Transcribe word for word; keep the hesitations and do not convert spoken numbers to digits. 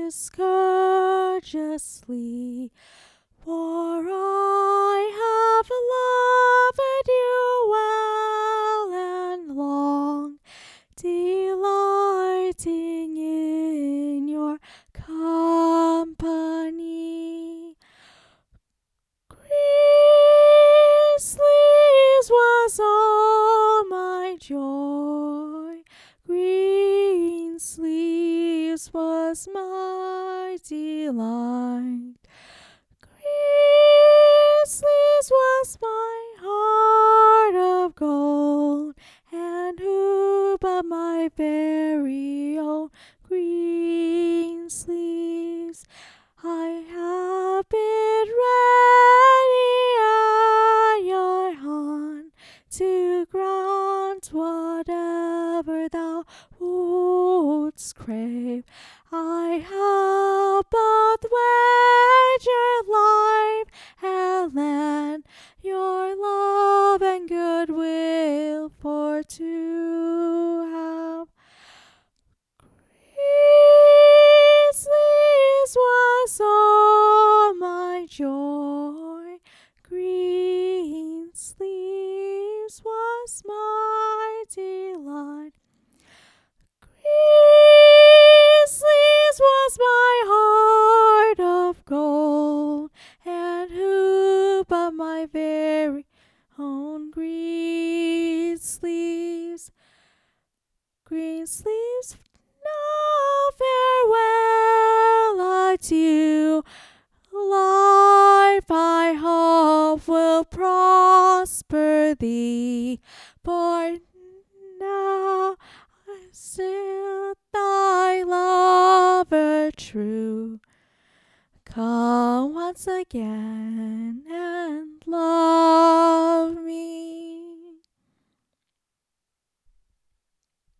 kiss courteously, for I have loved you well and long, delighting in your company. Green sleeves was all my joy, green sleeves was my delight. Green sleeves was my heart of gold, and who but my very own green sleeves? I have been ready at your hand to grant whatever thou wouldst crave. I have both wagered life and land, your love and goodwill for to have. Green sleeves was all my joy, green sleeves was my delight. Green sleeves was my heart of gold, and who but my very own green sleeves? Green sleeves, now farewell, adieu. Life, I hope, will prosper thee, for now I'm still thy lover true. Come once again and love me.